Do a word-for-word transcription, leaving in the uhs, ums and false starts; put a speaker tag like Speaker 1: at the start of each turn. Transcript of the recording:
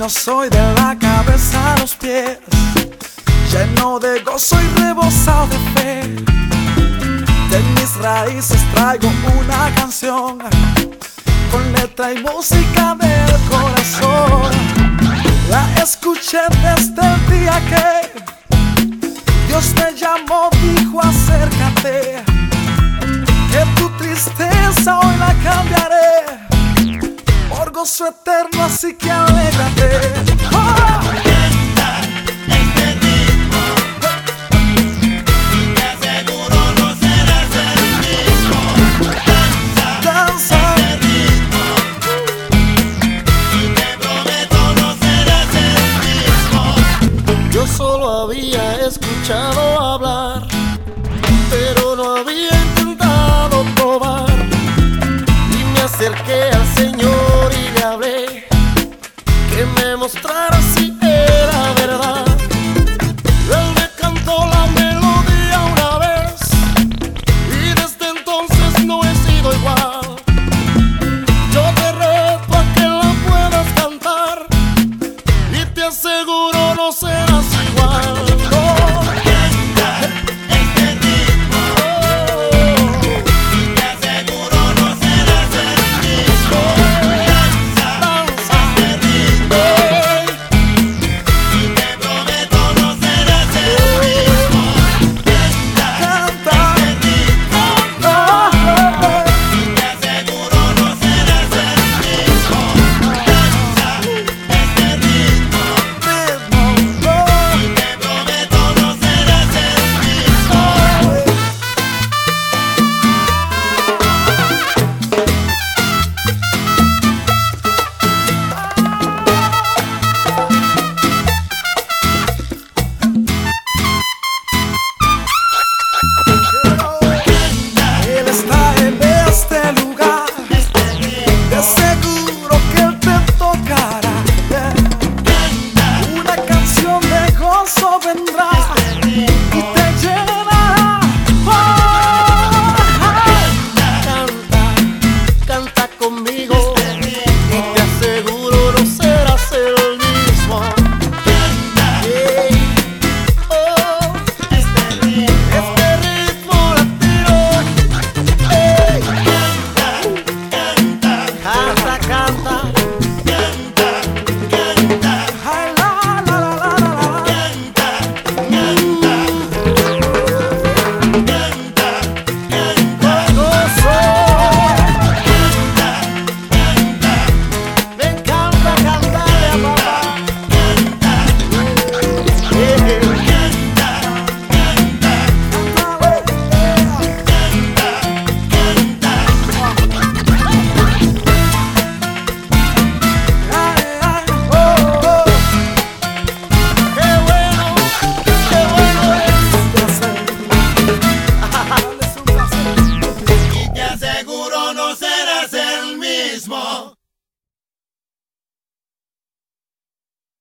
Speaker 1: camino soy de la cabeza a los pies, lleno de gozo y rebosado de fe. De mis raíces traigo una canción con letra y música del corazón. La escuché desde el día que Dios te llamó, dijo acércate, que tu tristeza hoy la cambiaré por gozo eterno, así que alégrate. ¡Oh!
Speaker 2: Solo había escuchado hablar, pero no había intentado probar, y me acerqué al Señor.